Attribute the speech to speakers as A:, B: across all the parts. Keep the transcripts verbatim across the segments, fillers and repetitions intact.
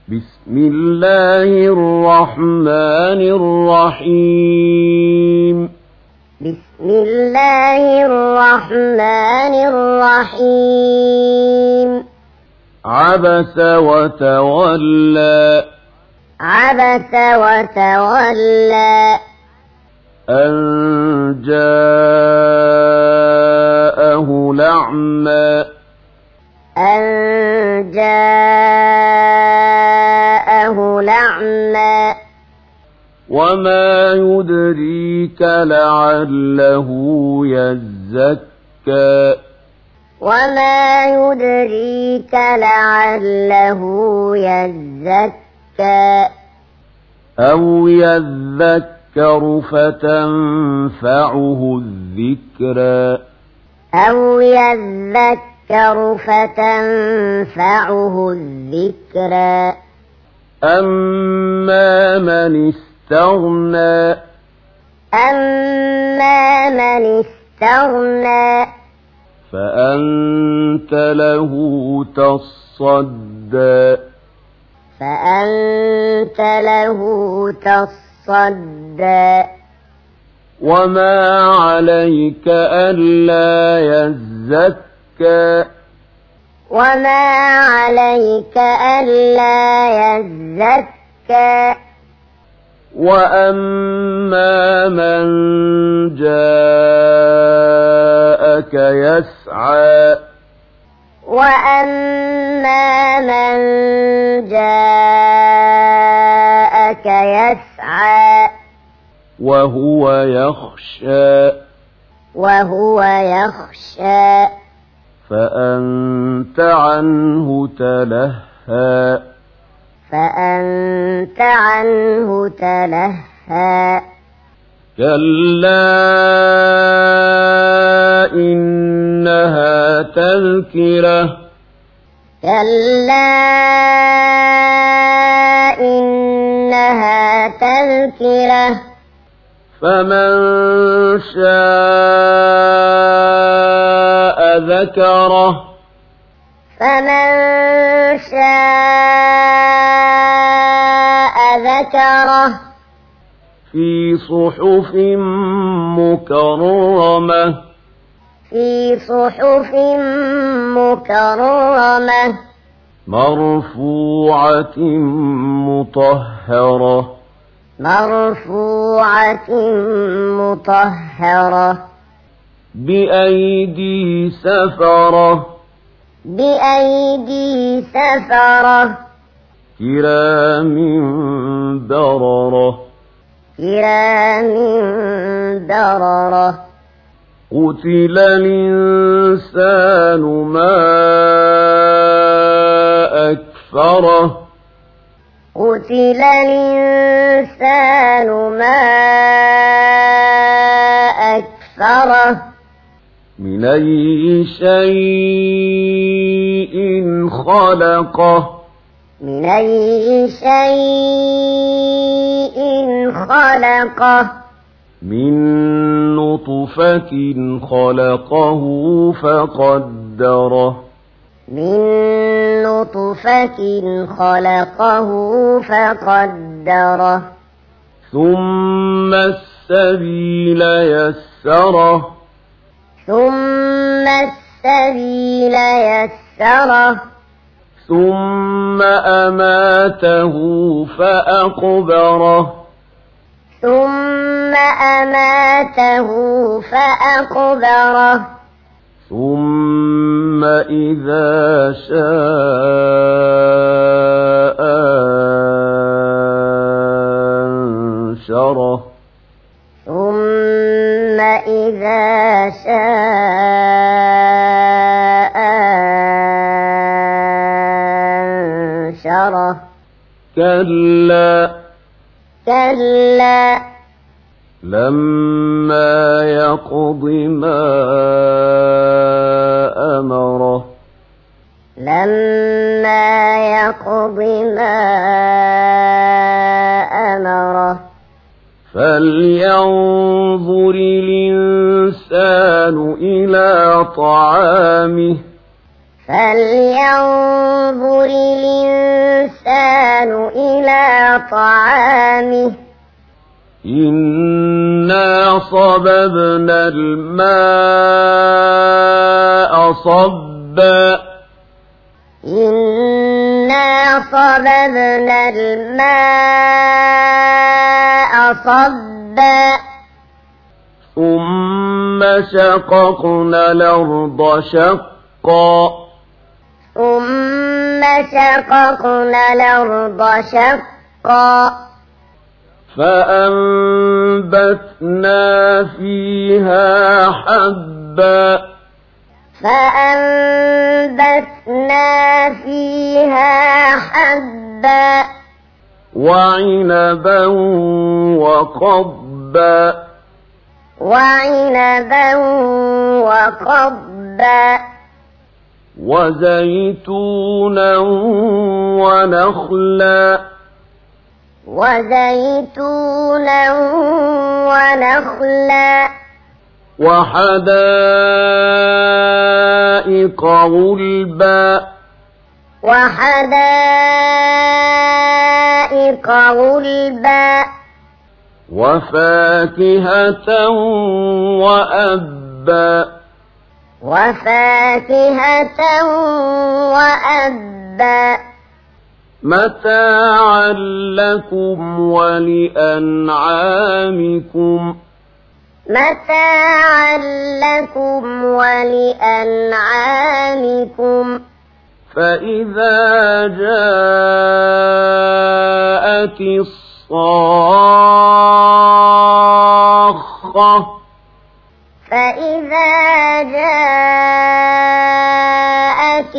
A: بسم الله الرحمن الرحيم
B: بسم الله الرحمن الرحيم
A: عبس وتولى
B: عبس وتولى
A: أن جاءه الأعمى
B: أن جاءه الأعمى
A: وما يدريك لعله يزكى
B: وما يدريك لعله يزكى
A: أو يذكر فتنفعه الذكرى
B: أو يذكر فتنفعه الذكرى
A: أما من استغنى
B: أما من استغنى
A: فأنت له تصدى
B: فأنت له تصدى
A: وما عليك ألا يزكى
B: وما عليك ألا يزكى
A: وأما من جاءك يسعى
B: وأما من جاءك يسعى
A: وهو يخشى
B: وهو يخشى
A: فأنت عنه تلهى
B: فأنت عنه تلهى
A: كلا إنها تذكرة
B: كلا إنها تذكرة
A: فمن شاء ذكره
B: فمن شاء ذكره
A: في صحف مكرمة
B: في صحف مكرمة
A: مرفوعة مطهرة
B: مرفوعة مطهرة
A: بأيدي سفرة
B: بأيدي سفرة
A: كرام بررة
B: كرام بررة
A: قتل الإنسان ما أكفره
B: قتل الإنسان ما أكفره
A: من أي شيء خلقه
B: من أي شيء خلقه
A: من نطفة خلقه فقدره
B: من نطفة خلقه فقدره
A: ثم السبيل يسره
B: ثم السبيل يسره
A: ثم أماته فأقبره
B: ثم أماته فأقبره
A: ثم إذا شاء أنشره
B: ثم إذا شاء أنشره
A: كلا
B: كلا
A: لما يقض ما أمره
B: لما يقض ما أمره
A: فلينظر الإنسان إلى طعامه
B: فلينظر الإنسان الإنسان إلى طعامه
A: إنا صببنا الماء صبا
B: إنا صببنا الماء صبا
A: ثم شققنا الأرض شقا
B: ثم شققنا الأرض شقا
A: فأنبتنا فيها حبا
B: فأنبتنا فيها حبا
A: وعنبا وقضبا
B: وعنبا وقضبا
A: وزيتونا ونخلا
B: وزيتونا ونخلا
A: وحدائق غلبا
B: وحدائق غلبا
A: وفاكهة وأبا
B: وفاكهة وأبا
A: متاعا لكم ولأنعامكم
B: متاعا لكم ولأنعامكم
A: فإذا جاءت الصاخة
B: فإذا جاءت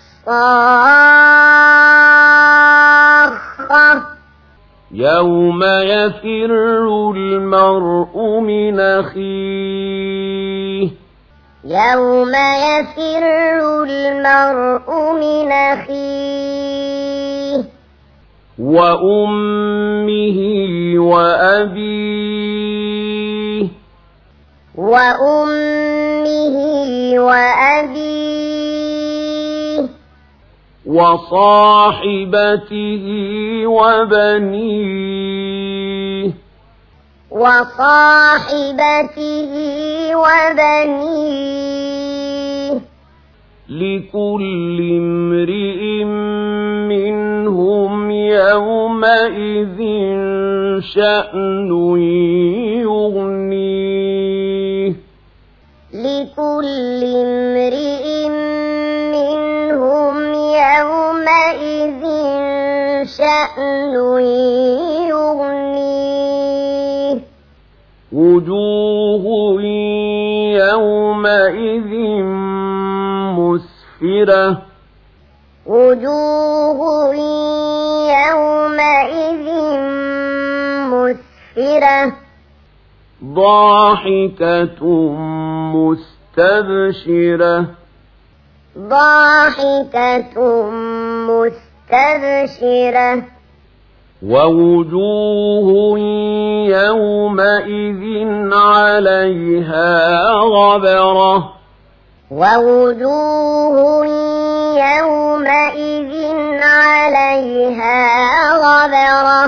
B: الصاخة
A: يوم يفر المرء من أخيه
B: يوم يفر المرء من أخيه
A: وأمه وأبيه
B: وأمه وأبيه
A: وصاحبته وبنيه
B: وصاحبته وبنيه
A: لكل امرئ منهم يومئذ شأن يغنيه
B: لكل امرئ منهم يومئذ شأن يغنيه
A: وجوه يومئذ مسفرة
B: وجوه يومئذ مسفرة
A: ضاحكة مستبشرة
B: ضاحكة مستبشرة
A: ووجوه يومئذ عليها غبرة
B: ووجوه يومئذ عليها غبرة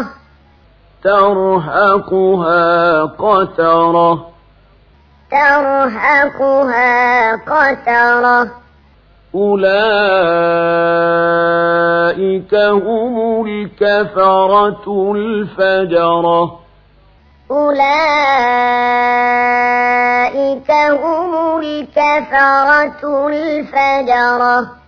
A: ترهقها قترة
B: ترهقها قترة
A: أولئك هم الكفرة الفجرة
B: أولئك هم الكفرة الفجرة